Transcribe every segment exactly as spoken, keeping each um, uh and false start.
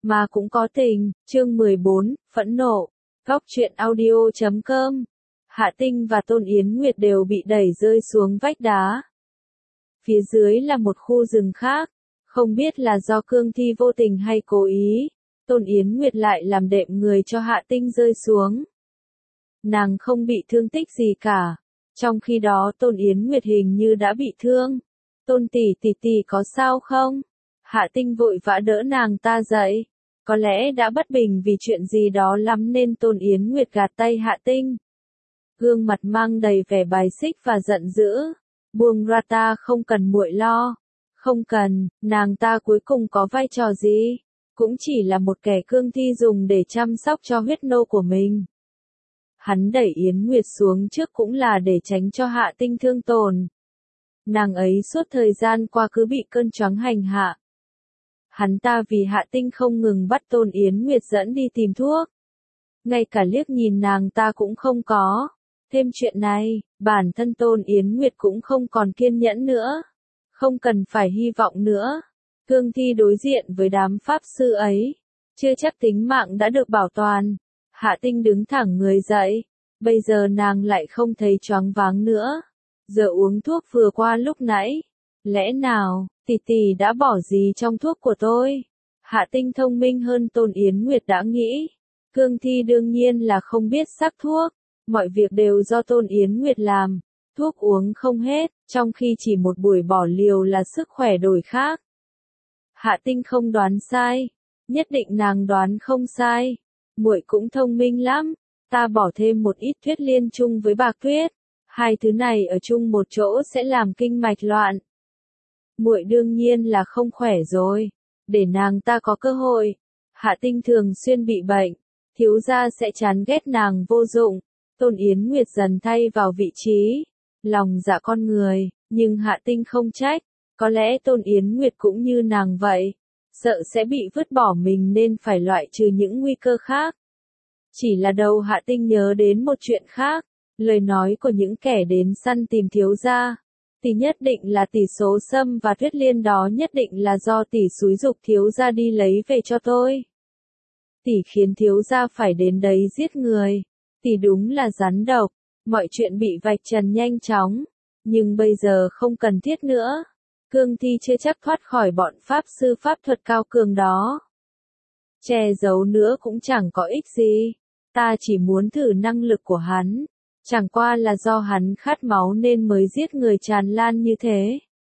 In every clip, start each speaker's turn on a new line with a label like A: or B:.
A: mà cũng có tình, chương mười bốn, phẫn nộ, góc truyện audio chấm com. Hạ Tinh và Tôn Yến Nguyệt đều bị đẩy rơi xuống vách đá. Phía dưới là một khu rừng khác, không biết là do Cương Thi vô tình hay cố ý, Tôn Yến Nguyệt lại làm đệm người cho Hạ Tinh rơi xuống. Nàng không bị thương tích gì cả, trong khi đó Tôn Yến Nguyệt hình như đã bị thương. Tôn tỷ tỷ tỷ có sao không? Hạ Tinh vội vã đỡ nàng ta dậy. Có lẽ đã bất bình vì chuyện gì đó lắm nên Tôn Yến Nguyệt gạt tay Hạ Tinh. Gương mặt mang đầy vẻ bài xích và giận dữ. Buông ra ta, không cần muội lo. Không cần, nàng ta cuối cùng có vai trò gì? Cũng chỉ là một kẻ cương thi dùng để chăm sóc cho huyết nô của mình. Hắn đẩy Yến Nguyệt xuống trước cũng là để tránh cho Hạ Tinh thương tổn. Nàng ấy suốt thời gian qua cứ bị cơn choáng hành hạ. Hắn ta vì Hạ Tinh không ngừng bắt Tôn Yến Nguyệt dẫn đi tìm thuốc. Ngay cả liếc nhìn nàng ta cũng không có. Thêm chuyện này, bản thân Tôn Yến Nguyệt cũng không còn kiên nhẫn nữa. Không cần phải hy vọng nữa. Cương thi đối diện với đám pháp sư ấy. Chưa chắc tính mạng đã được bảo toàn. Hạ Tinh đứng thẳng người dậy. Bây giờ nàng lại không thấy choáng váng nữa. Giờ uống thuốc vừa qua lúc nãy. Lẽ nào, tỷ tỷ đã bỏ gì trong thuốc của tôi? Hạ Tinh thông minh hơn Tôn Yến Nguyệt đã nghĩ. Cương thi đương nhiên là không biết sắc thuốc. Mọi việc đều do Tôn Yến Nguyệt làm. Thuốc uống không hết, trong khi chỉ một buổi bỏ liều là sức khỏe đổi khác. Hạ Tinh không đoán sai. Nhất định nàng đoán không sai. Muội cũng thông minh lắm. Ta bỏ thêm một ít tuyết liên chung với bạc tuyết. Hai thứ này ở chung một chỗ sẽ làm kinh mạch loạn. Muội đương nhiên là không khỏe rồi. Để nàng ta có cơ hội. Hạ Tinh thường xuyên bị bệnh. Thiếu gia sẽ chán ghét nàng vô dụng. Tôn Yến Nguyệt dần thay vào vị trí. Lòng dạ con người. Nhưng Hạ Tinh không trách. Có lẽ Tôn Yến Nguyệt cũng như nàng vậy. Sợ sẽ bị vứt bỏ mình nên phải loại trừ những nguy cơ khác. Chỉ là đầu Hạ Tinh nhớ đến một chuyện khác. Lời nói của những kẻ đến săn tìm thiếu gia. Tỷ nhất định là tỷ số sâm và tuyết liên đó nhất định là do tỷ xúi giục thiếu gia đi lấy về cho tôi. Tỷ khiến thiếu gia phải đến đấy giết người. Tỷ đúng là rắn độc. Mọi chuyện bị vạch trần nhanh chóng. Nhưng bây giờ không cần thiết nữa. Cương thi chưa chắc thoát khỏi bọn pháp sư pháp thuật cao cường đó. Che giấu nữa cũng chẳng có ích gì. Ta chỉ muốn thử năng lực của hắn. Chẳng qua là do hắn khát máu nên mới giết người tràn lan như thế.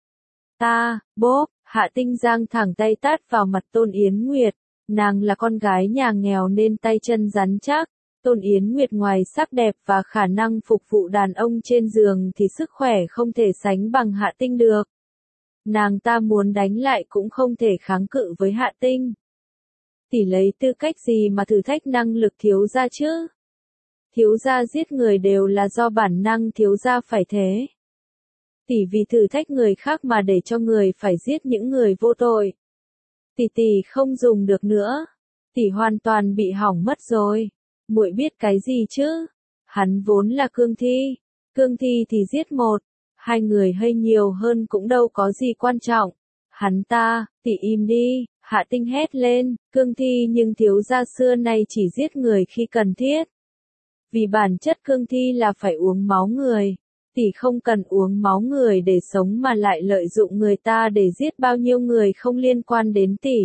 A: Ta, bốp, Hạ Tinh giang thẳng tay tát vào mặt Tôn Yến Nguyệt. Nàng là con gái nhà nghèo nên tay chân rắn chắc. Tôn Yến Nguyệt ngoài sắc đẹp và khả năng phục vụ đàn ông trên giường thì sức khỏe không thể sánh bằng Hạ Tinh được. Nàng ta muốn đánh lại cũng không thể kháng cự với Hạ Tinh. Tỷ lấy tư cách gì mà thử thách năng lực thiếu gia chứ? Thiếu gia giết người đều là do bản năng thiếu gia phải thế. Tỷ vì thử thách người khác mà để cho người phải giết những người vô tội. Tỷ tỷ không dùng được nữa. Tỷ hoàn toàn bị hỏng mất rồi. Muội biết cái gì chứ? Hắn vốn là cương thi. Cương thi thì giết một. Hai người hay nhiều hơn cũng đâu có gì quan trọng. Hắn ta, tỷ im đi. Hạ Tinh hét lên. Cương thi nhưng thiếu gia xưa nay chỉ giết người khi cần thiết. Vì bản chất cương thi là phải uống máu người. Tỷ không cần uống máu người để sống mà lại lợi dụng người ta để giết bao nhiêu người không liên quan đến tỷ.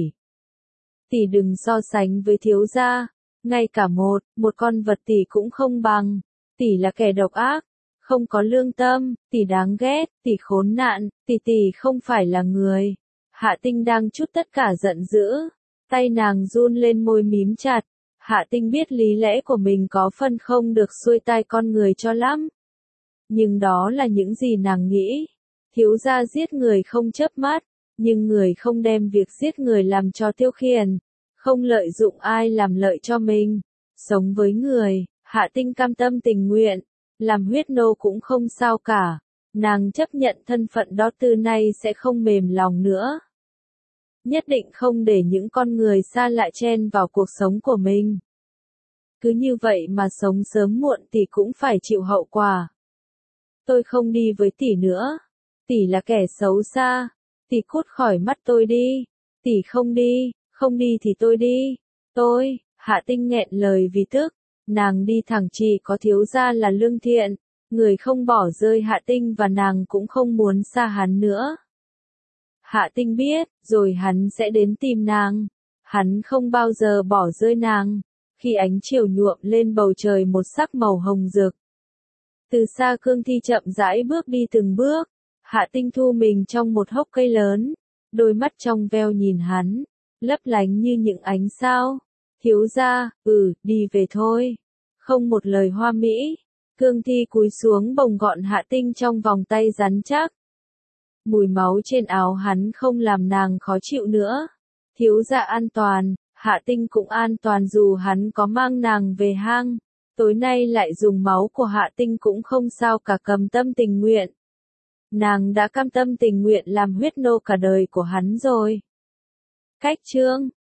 A: Tỷ đừng so sánh với thiếu gia. Ngay cả một, một con vật tỷ cũng không bằng. Tỷ là kẻ độc ác. Không có lương tâm. Tỷ đáng ghét. Tỷ khốn nạn. Tỷ tỷ không phải là người. Hạ Tinh đang trút tất cả giận dữ. Tay nàng run lên môi mím chặt. Hạ Tinh biết lý lẽ của mình có phần không được xuôi tai con người cho lắm. Nhưng đó là những gì nàng nghĩ. Thiếu gia giết người không chớp mắt, nhưng người không đem việc giết người làm cho tiêu khiển, không lợi dụng ai làm lợi cho mình. Sống với người, Hạ Tinh cam tâm tình nguyện, làm huyết nô cũng không sao cả. Nàng chấp nhận thân phận đó từ nay sẽ không mềm lòng nữa. Nhất định không để những con người xa lạ chen vào cuộc sống của mình. Cứ như vậy mà sống sớm muộn tỷ cũng phải chịu hậu quả. Tôi không đi với tỷ nữa. Tỷ là kẻ xấu xa. Tỷ cút khỏi mắt tôi đi. Tỷ không đi, Không đi thì tôi đi. Tôi, Hạ Tinh nghẹn lời vì tức, nàng đi thẳng chỉ có thiếu gia là lương thiện, người không bỏ rơi Hạ Tinh và nàng cũng không muốn xa hắn nữa. Hạ Tinh biết, rồi hắn sẽ đến tìm nàng. Hắn không bao giờ bỏ rơi nàng. Khi ánh chiều nhuộm lên bầu trời một sắc màu hồng rực. Từ xa Cương Thi chậm rãi bước đi từng bước. Hạ Tinh thu mình trong một hốc cây lớn. Đôi mắt trong veo nhìn hắn, lấp lánh như những ánh sao. Thiếu gia, ừ, đi về thôi. Không một lời hoa mỹ. Cương Thi cúi xuống bồng gọn Hạ Tinh trong vòng tay rắn chắc. Mùi máu trên áo hắn không làm nàng khó chịu nữa. Thiếu gia an toàn, Hạ Tinh cũng an toàn dù hắn có mang nàng về hang. Tối nay lại dùng máu của Hạ Tinh cũng không sao cả, cầm tâm tình nguyện. Nàng đã cam tâm tình nguyện làm huyết nô cả đời của hắn rồi. Cách chương